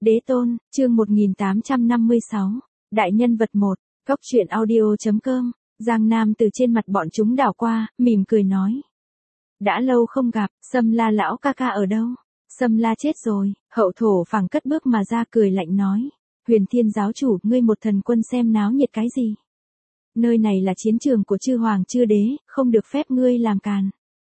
Đế tôn, chương 1856, Đại nhân vật 1, Cóc truyện audio.com, Giang Nam từ trên mặt bọn chúng đảo qua, mỉm cười nói. Đã lâu không gặp, Sâm La lão ca ca ở đâu? Sâm La chết rồi, Hậu Thổ phẳng cất bước mà ra cười lạnh nói. Huyền Thiên giáo chủ, ngươi một thần quân xem náo nhiệt cái gì? Nơi này là chiến trường của chư hoàng chư đế, không được phép ngươi làm càn.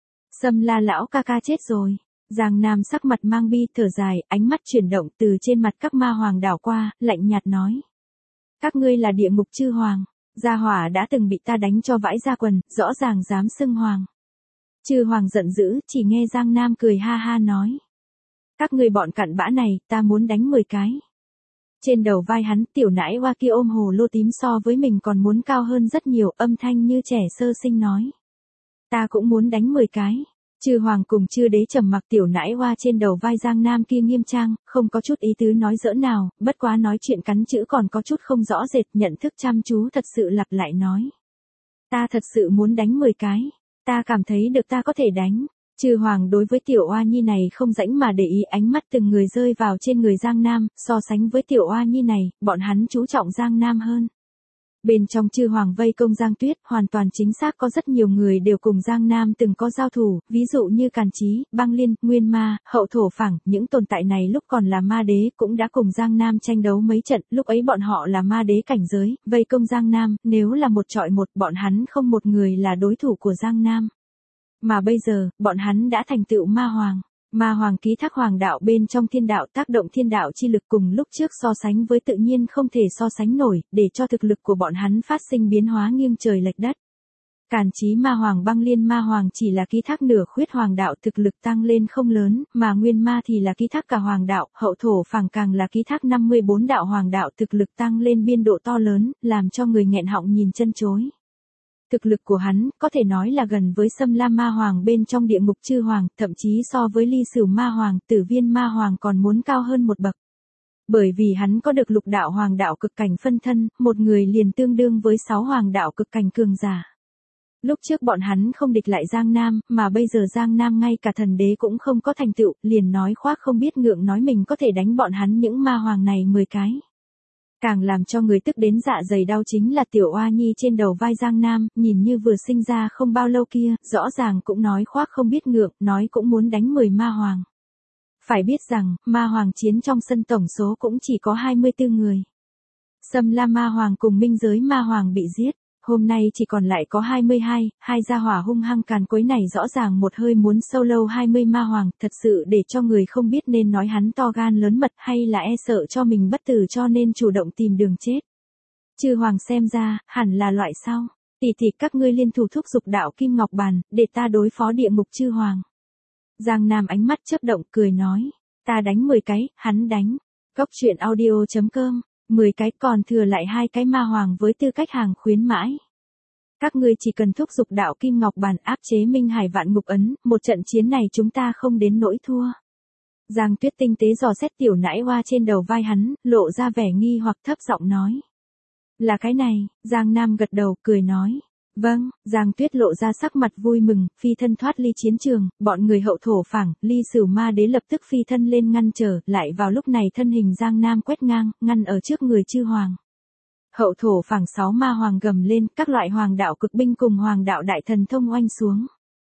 Sâm La lão ca ca chết rồi. Giang Nam sắc mặt mang bi thở dài, ánh mắt chuyển động từ trên mặt các ma hoàng đảo qua, lạnh nhạt nói. Các ngươi là địa ngục chư hoàng, gia hỏa đã từng bị ta đánh cho vãi ra quần, rõ ràng dám xưng hoàng. Chư hoàng giận dữ, chỉ nghe Giang Nam cười ha ha nói. Các ngươi bọn cặn bã này, ta muốn đánh 10 cái. Trên đầu vai hắn, tiểu nãi hoa kia ôm hồ lô tím so với mình còn muốn cao hơn rất nhiều, âm thanh như trẻ sơ sinh nói. Ta cũng muốn đánh 10 cái. Chư hoàng cùng chư đế trầm mặc, tiểu nãi hoa trên đầu vai Giang Nam kia nghiêm trang, không có chút ý tứ nói giỡn nào, bất quá nói chuyện cắn chữ còn có chút không rõ rệt, nhận thức chăm chú thật sự lặp lại nói. Ta thật sự muốn đánh 10 cái, ta cảm thấy được ta có thể đánh. Chư hoàng đối với tiểu oa nhi này không rãnh mà để ý, ánh mắt từng người rơi vào trên người Giang Nam, so sánh với tiểu oa nhi này, bọn hắn chú trọng Giang Nam hơn. Bên trong chư hoàng vây công Giang Tuyết, hoàn toàn chính xác có rất nhiều người đều cùng Giang Nam từng có giao thủ, ví dụ như Càn Chí, Băng Liên, Nguyên Ma, Hậu Thổ Phẳng, những tồn tại này lúc còn là ma đế cũng đã cùng Giang Nam tranh đấu mấy trận, lúc ấy bọn họ là ma đế cảnh giới, vây công Giang Nam, nếu là một trọi một, bọn hắn không một người là đối thủ của Giang Nam. Mà bây giờ, bọn hắn đã thành tựu ma hoàng. Ma hoàng ký thác hoàng đạo bên trong thiên đạo, tác động thiên đạo chi lực cùng lúc trước so sánh với tự nhiên không thể so sánh nổi, để cho thực lực của bọn hắn phát sinh biến hóa nghiêng trời lệch đất. Càn Chí ma hoàng, Băng Liên ma hoàng chỉ là ký thác nửa khuyết hoàng đạo, thực lực tăng lên không lớn, mà Nguyên Ma thì là ký thác cả hoàng đạo, Hậu Thổ Phẳng càng là ký thác 54 đạo hoàng đạo, thực lực tăng lên biên độ to lớn, làm cho người nghẹn họng nhìn chân chối. Thực lực của hắn, có thể nói là gần với Sâm La ma hoàng bên trong địa ngục chư hoàng, thậm chí so với Ly Sửu ma hoàng, Tử Viên ma hoàng còn muốn cao hơn một bậc. Bởi vì hắn có được lục đạo hoàng đạo cực cảnh phân thân, một người liền tương đương với 6 hoàng đạo cực cảnh cường giả. Lúc trước bọn hắn không địch lại Giang Nam, mà bây giờ Giang Nam ngay cả thần đế cũng không có thành tựu, liền nói khoác không biết ngượng nói mình có thể đánh bọn hắn những ma hoàng này 10 cái. Càng làm cho người tức đến dạ dày đau chính là tiểu oa nhi trên đầu vai Giang Nam, nhìn như vừa sinh ra không bao lâu kia, rõ ràng cũng nói khoác không biết ngượng, nói cũng muốn đánh 10 ma hoàng. Phải biết rằng, ma hoàng chiến trong sân tổng số cũng chỉ có 24 người. Sâm La ma hoàng cùng minh giới ma hoàng bị giết, hôm nay chỉ còn lại có 22, hai gia hỏa hung hăng càn quấy này rõ ràng một hơi muốn solo 20 ma hoàng, thật sự để cho người không biết nên nói hắn to gan lớn mật hay là e sợ cho mình bất tử cho nên chủ động tìm đường chết. Chư hoàng xem ra, hẳn là loại sau, tỷ các ngươi liên thủ thúc giục đạo Kim Ngọc Bàn, để ta đối phó địa ngục chư hoàng. Giang Nam ánh mắt chớp động cười nói, ta đánh 10 cái, hắn đánh. Cóc truyện audio.com, 10 cái còn thừa lại 2 cái ma hoàng với tư cách hàng khuyến mãi. Các ngươi chỉ cần thúc giục đạo Kim Ngọc Bàn áp chế Minh Hải Vạn Ngục Ấn, một trận chiến này chúng ta không đến nỗi thua. Giang Tuyết tinh tế dò xét tiểu nãi hoa trên đầu vai hắn, lộ ra vẻ nghi hoặc thấp giọng nói. Là cái này, Giang Nam gật đầu, cười nói. Vâng, Giang Tuyết lộ ra sắc mặt vui mừng, phi thân thoát ly chiến trường, bọn người Hậu Thổ Phẳng, Ly Sửu ma đế lập tức phi thân lên ngăn trở, lại vào lúc này thân hình Giang Nam quét ngang, ngăn ở trước người chư hoàng. Hậu Thổ Phẳng 6 ma hoàng gầm lên, các loại hoàng đạo cực binh cùng hoàng đạo đại thần thông oanh xuống.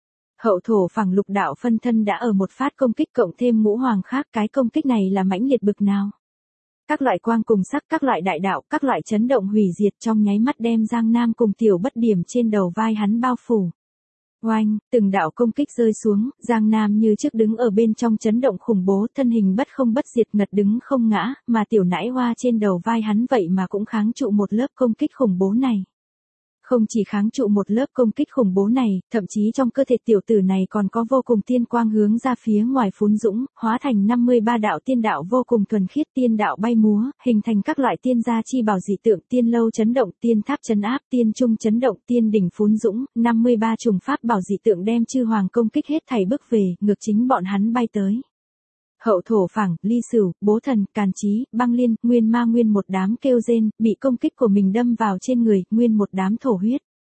Hậu Thổ Phẳng lục đạo phân thân đã ở một phát công kích cộng thêm ngũ hoàng khác, cái công kích này là mãnh liệt bực nào. Các loại quang cùng sắc, các loại đại đạo, các loại chấn động hủy diệt trong nháy mắt đem Giang Nam cùng tiểu bất điểm trên đầu vai hắn bao phủ. Oanh, từng đạo công kích rơi xuống, Giang Nam như trước đứng ở bên trong chấn động khủng bố, thân hình bất không bất diệt ngật đứng không ngã, mà tiểu nãi hoa trên đầu vai hắn vậy mà cũng kháng trụ một lớp công kích khủng bố này. Không chỉ kháng trụ một lớp công kích khủng bố này, thậm chí trong cơ thể tiểu tử này còn có vô cùng tiên quang hướng ra phía ngoài phún dũng, hóa thành 53 đạo tiên đạo vô cùng thuần khiết, tiên đạo bay múa, hình thành các loại tiên gia chi bảo dị tượng, tiên lâu chấn động, tiên tháp chấn áp, tiên trung chấn động, tiên đỉnh phún dũng, 53 trùng pháp bảo dị tượng đem chư hoàng công kích hết thảy bước về, ngược chính bọn hắn bay tới. Hậu Thổ Phẳng, Ly Sửu, Bố Thần, Càn Chí, Băng Liên, Nguyên Ma nguyên một đám kêu rên, bị công kích của mình đâm vào trên người, nguyên một đám thổ huyết.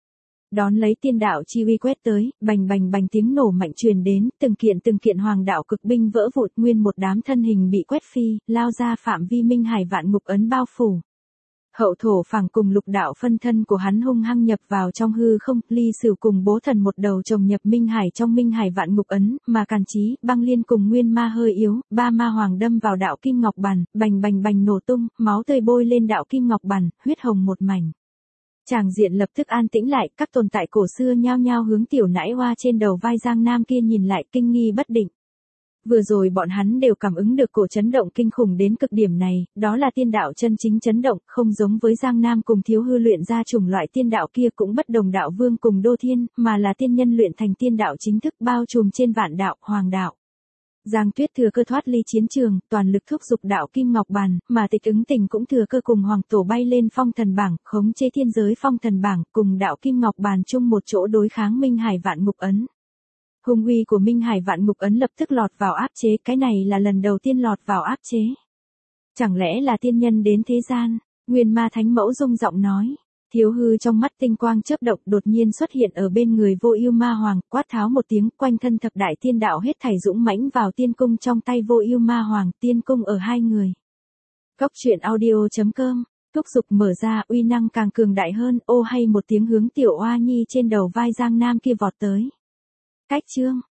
Đón lấy tiên đạo chi uy quét tới, bành bành bành tiếng nổ mạnh truyền đến, từng kiện hoàng đạo cực binh vỡ vụn, nguyên một đám thân hình bị quét phi, lao ra phạm vi Minh Hải vạn ngục ấn bao phủ. Hậu thổ phảng cùng lục đạo phân thân của hắn hung hăng nhập vào trong hư không, ly sửu cùng bố thần một đầu chồng nhập Minh Hải trong Minh Hải vạn ngục ấn, mà Càn Chí, Băng Liên cùng Nguyên Ma hơi yếu, ba ma hoàng đâm vào đạo kim ngọc bàn, bành bành bành nổ tung, máu tươi bôi lên đạo kim ngọc bàn, huyết hồng một mảnh. Tràng diện lập tức an tĩnh lại, các tồn tại cổ xưa nhao nhao hướng tiểu nãi hoa trên đầu vai Giang Nam kia nhìn lại, kinh nghi bất định. Vừa rồi bọn hắn đều cảm ứng được cổ chấn động kinh khủng đến cực điểm này, đó là tiên đạo chân chính chấn động, không giống với Giang Nam cùng Thiếu Hư luyện ra chủng loại tiên đạo kia cũng bất đồng đạo vương cùng Đô Thiên, mà là tiên nhân luyện thành tiên đạo chính thức bao trùm trên vạn đạo, hoàng đạo. Giang Tuyết thừa cơ thoát ly chiến trường, toàn lực thúc giục đạo kim ngọc bàn, mà Tịch Ứng Tình cũng thừa cơ cùng hoàng tổ bay lên phong thần bảng, khống chế thiên giới phong thần bảng, cùng đạo kim ngọc bàn chung một chỗ đối kháng Minh Hải vạn ngục ấn. Hung uy của Minh Hải vạn ngục ấn lập tức lọt vào áp chế, cái này là lần đầu tiên lọt vào áp chế. Chẳng lẽ là tiên nhân đến thế gian? Nguyên Ma Thánh Mẫu rung giọng nói. Thiếu Hư trong mắt tinh quang chớp động đột nhiên xuất hiện ở bên người Vô Ưu Ma Hoàng, quát tháo một tiếng, quanh thân thập đại tiên đạo hết thảy dũng mãnh vào tiên cung trong tay Vô Ưu Ma Hoàng, tiên cung ở hai người. Cốc truyện audio.com, thúc giục mở ra, uy năng càng cường đại hơn, ô hay một tiếng hướng tiểu oa nhi trên đầu vai Giang Nam kia vọt tới. Cách chương